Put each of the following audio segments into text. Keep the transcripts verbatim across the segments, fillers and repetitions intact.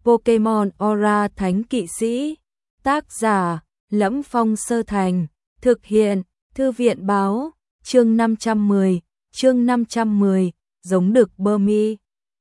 Pokemon Aura Thánh Kỵ Sĩ. Tác giả: Lẫm Phong Sơ Thành. Thực hiện: Thư viện báo. Chương năm trăm mười. Chương năm trăm mười. Giống đực Burmy.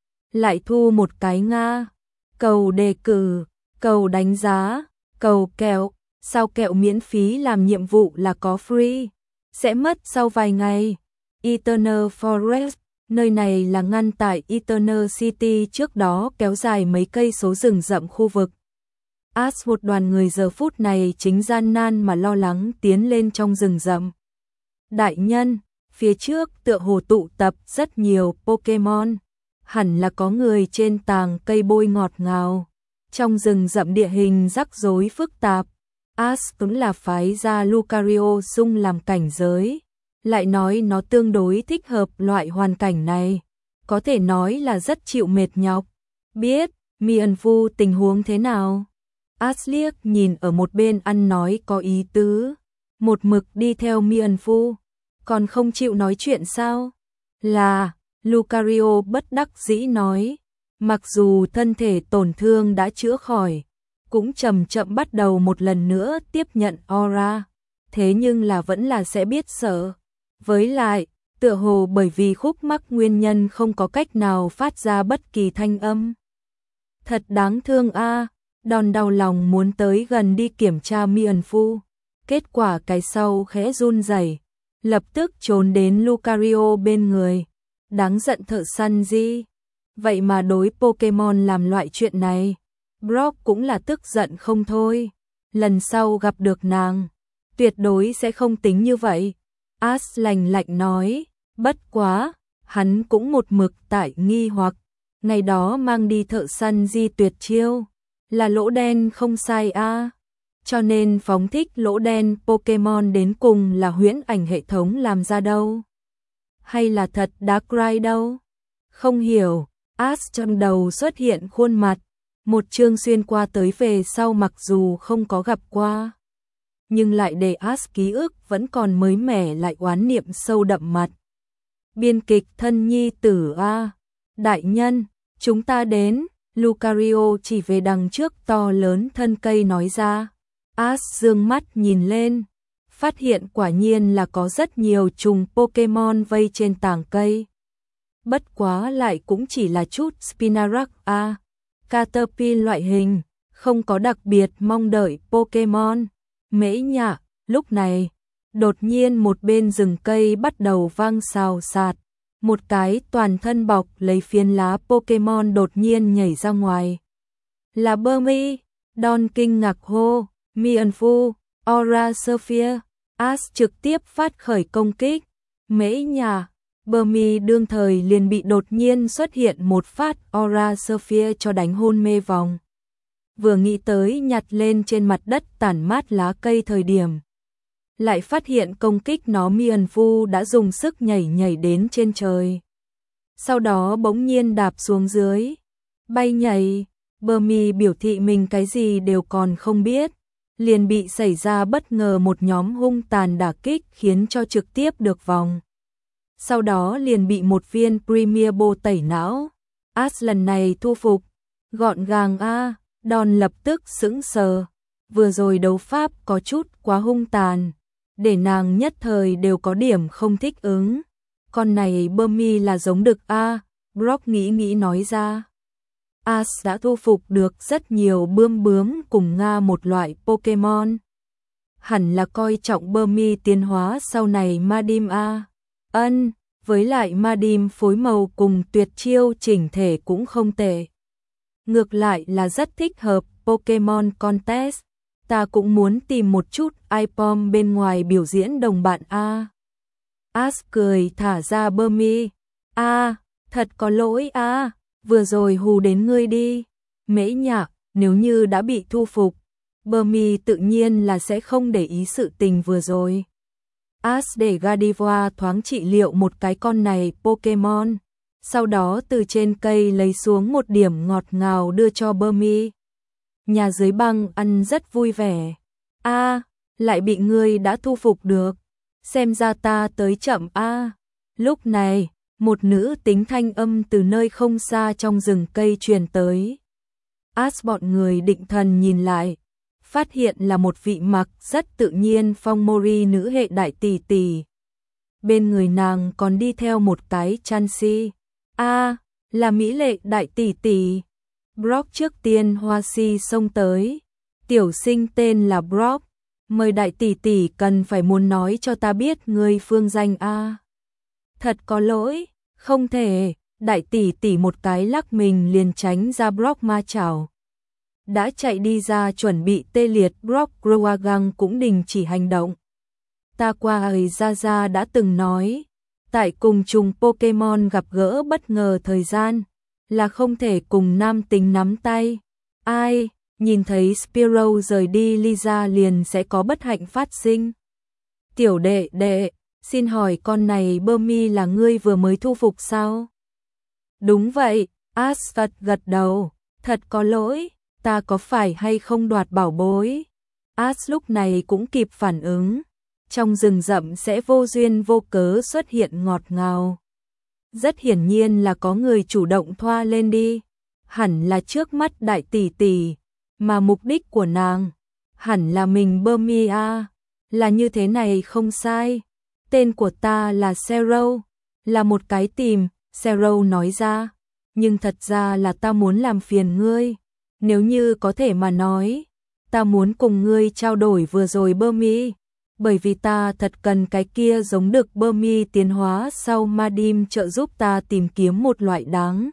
Lại thu một cái Nga. Cầu đề cử, cầu đánh giá, cầu kẹo. Sao kẹo miễn phí làm nhiệm vụ là có free? Sẽ mất sau vài ngày. Eternal Forest. Nơi này là ngăn tại Eternal City, trước đó kéo dài mấy cây số rừng rậm khu vực. Ash một đoàn người giờ phút này chính gian nan mà lo lắng tiến lên trong rừng rậm. Đại nhân, phía trước tựa hồ tụ tập rất nhiều Pokemon. Hẳn là có người trên tàng cây bôi ngọt ngào. Trong rừng rậm địa hình rắc rối phức tạp. Ash cũng là phái ra Lucario sung làm cảnh giới. Lại nói nó tương đối thích hợp loại hoàn cảnh này. Có thể nói là rất chịu mệt nhọc. Biết, Mienfu tình huống thế nào? Ash liếc nhìn ở một bên ăn nói có ý tứ. Một mực đi theo Mienfu. Còn không chịu nói chuyện sao? Là, Lucario bất đắc dĩ nói. Mặc dù thân thể tổn thương đã chữa khỏi, cũng chậm chậm bắt đầu một lần nữa tiếp nhận aura. Thế nhưng là vẫn là sẽ biết sợ. Với lại, tựa hồ bởi vì khúc mắc nguyên nhân không có cách nào phát ra bất kỳ thanh âm. Thật đáng thương a. À, đòn đau lòng muốn tới gần đi kiểm tra Mienfu. Kết quả cái sau khẽ run rẩy, lập tức trốn đến Lucario bên người. Đáng giận thợ săn gì? Vậy mà đối Pokemon làm loại chuyện này. Brock cũng là tức giận không thôi. Lần sau gặp được nàng, tuyệt đối sẽ không tính như vậy. Ash lạnh lạnh nói, bất quá, hắn cũng một mực tại nghi hoặc. Ngày đó mang đi thợ săn di tuyệt chiêu, là lỗ đen không sai a. À. Cho nên phóng thích lỗ đen Pokemon đến cùng là huyễn ảnh hệ thống làm ra đâu? Hay là thật Darkrai đâu? Không hiểu. Ash trong đầu xuất hiện khuôn mặt, một chương xuyên qua tới về sau mặc dù không có gặp qua, nhưng lại để Ash ký ức vẫn còn mới mẻ lại oán niệm sâu đậm mặt. Biên kịch thân nhi tử a. Đại nhân, chúng ta đến. Lucario chỉ về đằng trước to lớn thân cây nói ra. Ash dương mắt nhìn lên, phát hiện quả nhiên là có rất nhiều trùng Pokemon vây trên tảng cây. Bất quá lại cũng chỉ là chút Spinarak a, Caterpie loại hình, không có đặc biệt mong đợi Pokemon. Mễ Nhạ, lúc này, đột nhiên một bên rừng cây bắt đầu vang xào xạc. Một cái toàn thân bọc lấy phiến lá Pokemon đột nhiên nhảy ra ngoài. Là Burmy. Don kinh ngạc hô, Mienfu, Aura Sphere. Ash trực tiếp phát khởi công kích. Mễ Nhạ, Burmy đương thời liền bị đột nhiên xuất hiện một phát Aura Sphere cho đánh hôn mê vòng. Vừa nghĩ tới nhặt lên trên mặt đất tản mát lá cây thời điểm, lại phát hiện công kích nó Mienfu đã dùng sức nhảy nhảy đến trên trời. Sau đó bỗng nhiên đạp xuống dưới, bay nhảy. Burmy biểu thị mình cái gì đều còn không biết, liền bị xảy ra bất ngờ một nhóm hung tàn đả kích khiến cho trực tiếp được vòng. Sau đó liền bị một viên Premier Ball tẩy não. Ash lần này thu phục, gọn gàng a. À, Đòn lập tức sững sờ. Vừa rồi đấu pháp có chút quá hung tàn, để nàng nhất thời đều có điểm không thích ứng. Con này Burmy là giống đực a. À, Brock nghĩ nghĩ nói ra. Ash đã thu phục được rất nhiều bươm bướm cùng Nga một loại Pokemon. Hẳn là coi trọng Burmy tiến hóa sau này Madim a. À. Ân, với lại Madim phối màu cùng tuyệt chiêu chỉnh thể cũng không tệ. Ngược lại là rất thích hợp Pokemon Contest. Ta cũng muốn tìm một chút iPom bên ngoài biểu diễn đồng bạn a. À. Ash cười thả ra Burmy. A, à, thật có lỗi a. À. Vừa rồi hù đến ngươi đi. Mễ Nhạ, nếu như đã bị thu phục, Burmy tự nhiên là sẽ không để ý sự tình vừa rồi. Ash để Gardevoir thoáng trị liệu một cái con này Pokemon, sau đó từ trên cây lấy xuống một điểm ngọt ngào đưa cho Burmy. Nhà dưới băng ăn rất vui vẻ. A, à, lại bị ngươi đã thu phục được. Xem ra ta tới chậm a. À. Lúc này, một nữ tính thanh âm từ nơi không xa trong rừng cây truyền tới. As bọn người định thần nhìn lại, phát hiện là một vị mặc rất tự nhiên phong mori nữ hệ đại tỷ tỷ. Bên người nàng còn đi theo một cái chansi. A, à, là mỹ lệ đại tỷ tỷ. Brock trước tiên hoa si xông tới. Tiểu sinh tên là Brock. Mời đại tỷ tỷ cần phải muốn nói cho ta biết người phương danh A. À. Thật có lỗi, không thể. Đại tỷ tỷ một cái lắc mình liền tránh ra Brock ma chảo. Đã chạy đi ra chuẩn bị tê liệt, Brock Growagang cũng đình chỉ hành động. Ta qua ấy ra ra đã từng nói, tại cùng trùng Pokemon gặp gỡ bất ngờ thời gian, là không thể cùng nam tính nắm tay. Ai, nhìn thấy Spearow rời đi Lisa liền sẽ có bất hạnh phát sinh. Tiểu đệ đệ, xin hỏi con này Burmy là ngươi vừa mới thu phục sao? Đúng vậy, Asphalt gật đầu, thật có lỗi, ta có phải hay không đoạt bảo bối? As lúc này cũng kịp phản ứng, trong rừng rậm sẽ vô duyên vô cớ xuất hiện ngọt ngào. Rất hiển nhiên là có người chủ động thoa lên đi, hẳn là trước mắt đại tỷ tỷ, mà mục đích của nàng, hẳn là mình Burmy a, là như thế này không sai. Tên của ta là Zero, là một cái tìm, Zero nói ra, nhưng thật ra là ta muốn làm phiền ngươi, nếu như có thể mà nói, ta muốn cùng ngươi trao đổi vừa rồi Burmy, bởi vì ta thật cần cái kia giống được Burmy tiến hóa sau Madim trợ giúp ta tìm kiếm một loại đáng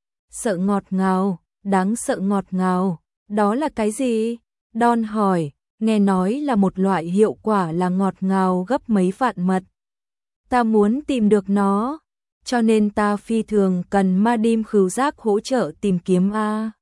sợ ngọt ngào, đáng sợ ngọt ngào, đó là cái gì? Don hỏi, nghe nói là một loại hiệu quả là ngọt ngào gấp mấy vạn mật. Ta muốn tìm được nó, cho nên ta phi thường cần Madim khứu giác hỗ trợ tìm kiếm a.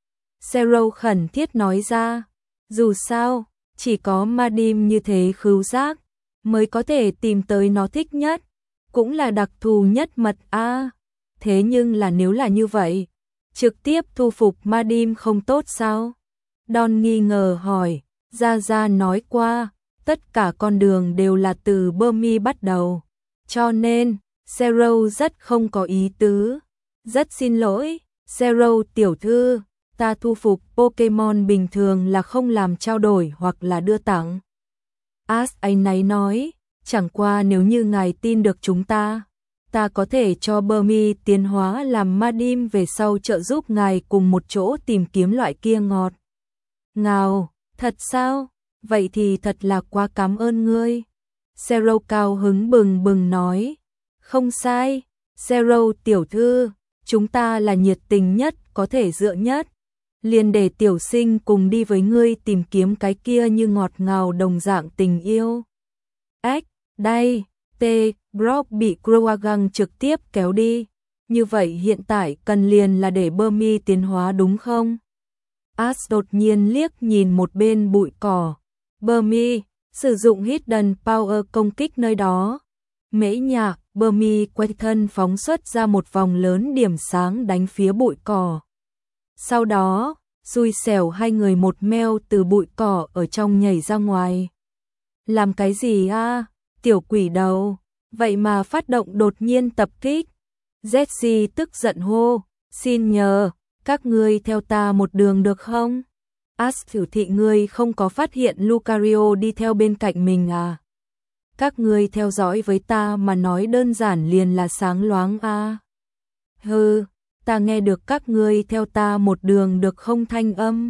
Zero khẩn thiết nói ra, dù sao, chỉ có Madim như thế khứu giác mới có thể tìm tới nó thích nhất, cũng là đặc thù nhất mật a. Thế nhưng là nếu là như vậy, trực tiếp thu phục Madim không tốt sao? Don nghi ngờ hỏi, Gia Gia nói qua, tất cả con đường đều là từ Burmy bắt đầu, cho nên, Zero rất không có ý tứ. Rất xin lỗi, Zero tiểu thư, ta thu phục Pokemon bình thường là không làm trao đổi hoặc là đưa tặng. As anh này nói, chẳng qua nếu như ngài tin được chúng ta, ta có thể cho Burmy tiến hóa làm Madim về sau trợ giúp ngài cùng một chỗ tìm kiếm loại kia ngọt ngào. Thật sao? Vậy thì thật là quá cảm ơn ngươi. Zero cao hứng bừng bừng nói, không sai, Zero tiểu thư, chúng ta là nhiệt tình nhất, có thể dựa nhất. Liền để tiểu sinh cùng đi với ngươi tìm kiếm cái kia như ngọt ngào đồng dạng tình yêu. Ếch, đây, T, Brock bị Growagang trực tiếp kéo đi. Như vậy hiện tại cần liền là để Burmy tiến hóa đúng không? As đột nhiên liếc nhìn một bên bụi cỏ. Burmy, sử dụng Hidden Power công kích nơi đó. Mễ nhạc, Burmy quay thân phóng xuất ra một vòng lớn điểm sáng đánh phía bụi cỏ. Sau đó, xui xẻo hai người một meo từ bụi cỏ ở trong nhảy ra ngoài. Làm cái gì a? Tiểu quỷ đầu, vậy mà phát động đột nhiên tập kích. Jessie tức giận hô, xin nhờ, các ngươi theo ta một đường được không? As thử thị ngươi không có phát hiện Lucario đi theo bên cạnh mình à? Các ngươi theo dõi với ta mà nói đơn giản liền là sáng loáng a. À. Hừ, ta nghe được các ngươi theo ta một đường được không thanh âm.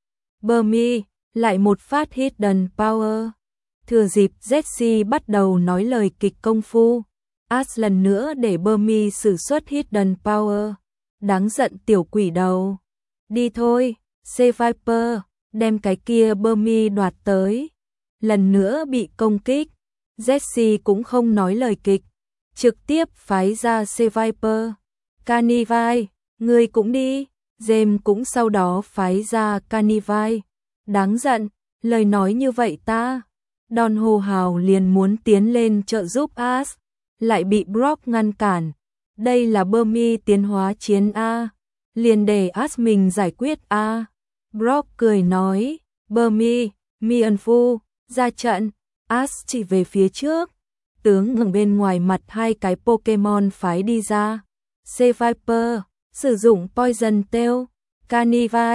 Burmy, lại một phát Hidden Power. Thừa dịp Jessie bắt đầu nói lời kịch công phu, As lần nữa để Burmy sử xuất Hidden Power. Đáng giận tiểu quỷ đầu. Đi thôi, C-Viper, đem cái kia Burmy đoạt tới. Lần nữa bị công kích, Jessie cũng không nói lời kịch, trực tiếp phái ra C-Viper. Carnivine, ngươi cũng đi. James cũng sau đó phái ra Carnivine. Đáng giận, lời nói như vậy ta. Don hô hào liền muốn tiến lên trợ giúp As, lại bị Brock ngăn cản. Đây là Burmy tiến hóa chiến A, liền để As mình giải quyết A. Brock cười nói, Burmy, Mienfu, ra trận. As chỉ về phía trước, tướng ngừng bên ngoài mặt hai cái Pokemon phái đi ra. C-Viper, sử dụng Poison Tail, Carnivine,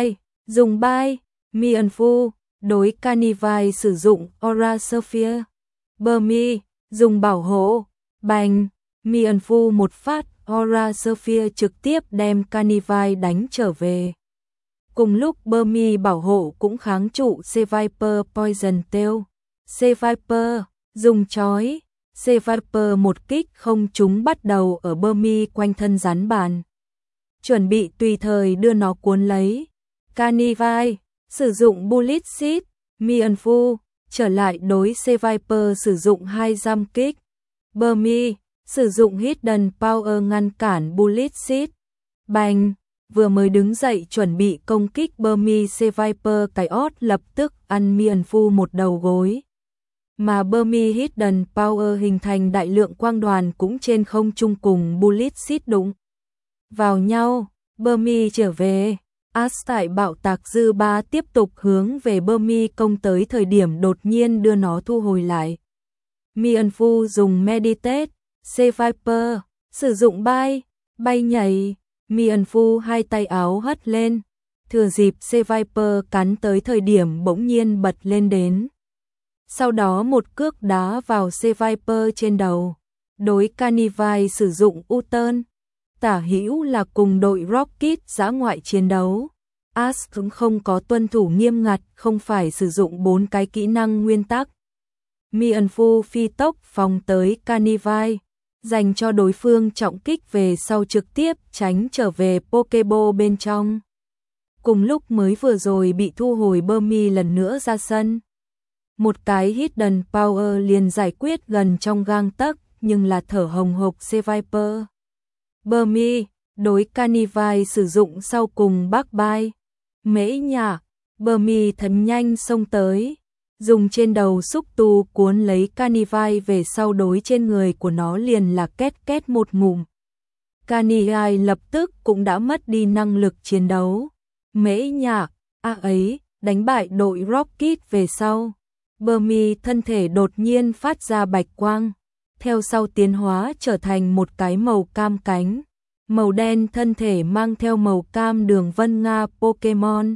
Dùng bay, Mianfu, đối Canivai sử dụng Aura Sphere. Burmy, dùng bảo hộ, bành, Mianfu một phát, Aura Sphere trực tiếp đem Canivai đánh trở về. Cùng lúc Burmy bảo hộ cũng kháng trụ C-Viper Poison Tail. C-Viper, dùng chói, C-Viper một kích không trúng bắt đầu ở Burmy quanh thân rắn bàn. Chuẩn bị tùy thời đưa nó cuốn lấy. Canivai, sử dụng Bullet Seed, Mianfu, trở lại đối C-Viper sử dụng hai jump kích. Burmy, sử dụng Hidden Power ngăn cản Bullet Seed. Bành, vừa mới đứng dậy chuẩn bị công kích Burmy, C-Viper cái ót lập tức ăn Mianfu một đầu gối. Mà Burmy Hidden Power hình thành đại lượng quang đoàn cũng trên không trung cùng Bullet Seed đụng vào nhau. Burmy trở về. Ash tại bạo tạc dư ba tiếp tục hướng về Burmy công tới thời điểm đột nhiên đưa nó thu hồi lại. Mianfu dùng Meditate, C-Viper, sử dụng bay, bay nhảy, Mianfu hai tay áo hất lên, thừa dịp C-Viper cắn tới thời điểm bỗng nhiên bật lên đến. Sau đó một cước đá vào C-Viper trên đầu, đối Canivai sử dụng U-turn. Tả hữu là cùng đội Rocket dã ngoại chiến đấu. Ash cũng không có tuân thủ nghiêm ngặt, không phải sử dụng bốn cái kỹ năng nguyên tắc. Mianfu phi tốc phòng tới Canivai, dành cho đối phương trọng kích về sau trực tiếp tránh trở về Pokeball bên trong. Cùng lúc mới vừa rồi bị thu hồi Burmy lần nữa ra sân. Một cái Hidden Power liền giải quyết gần trong gang tấc, nhưng là thở hồng hộc C-Viper. Burmy, đối Canivai sử dụng sau cùng bác bay. Mễ nhạc, Burmy thật nhanh xông tới, dùng trên đầu xúc tu cuốn lấy Canivai về sau đối trên người của nó liền là két két một ngụm. Canivai lập tức cũng đã mất đi năng lực chiến đấu. Mễ nhạc, a ấy, đánh bại đội Rocket về sau. Burmy thân thể đột nhiên phát ra bạch quang, theo sau tiến hóa trở thành một cái màu cam cánh. Màu đen thân thể mang theo màu cam đường vân Nga Pokemon.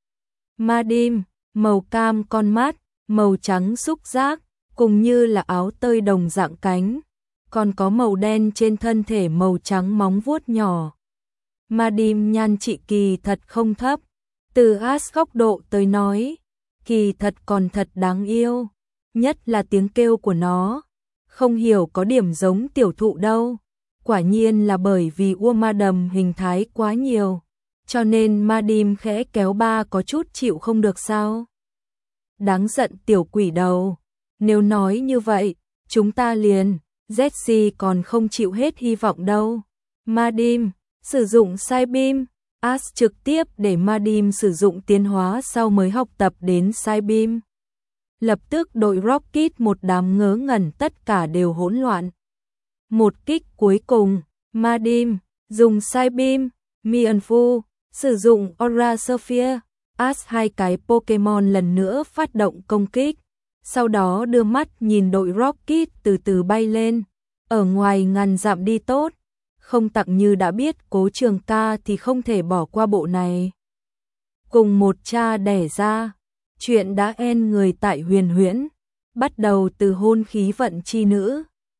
Madim, màu cam con mắt, màu trắng xúc giác, cùng như là áo tơi đồng dạng cánh. Còn có màu đen trên thân thể màu trắng móng vuốt nhỏ. Madim nhan trị kỳ thật không thấp. Từ Ash góc độ tới nói, kỳ thật còn thật đáng yêu. Nhất là tiếng kêu của nó. Không hiểu có điểm giống tiểu thụ đâu. Quả nhiên là bởi vì Wormadam hình thái quá nhiều, cho nên Madim khẽ kéo ba có chút chịu không được sao. Đáng giận tiểu quỷ đầu, nếu nói như vậy, chúng ta liền, Jessie còn không chịu hết hy vọng đâu. Madim, sử dụng Psybeam, Ash trực tiếp để Madim sử dụng tiến hóa sau mới học tập đến Psybeam. Lập tức đội Rocket một đám ngớ ngẩn tất cả đều hỗn loạn. Một kích cuối cùng, Madim, dùng Psybeam, Mianfu, sử dụng Aura Sphere, Ash hai cái Pokemon lần nữa phát động công kích, sau đó đưa mắt nhìn đội Rocket từ từ bay lên, ở ngoài ngàn dặm đi tốt, không tặng như đã biết Cố Trường Ca thì không thể bỏ qua bộ này. Cùng một cha đẻ ra, chuyện đã end người tại huyền huyễn, bắt đầu từ hôn khí vận chi nữ.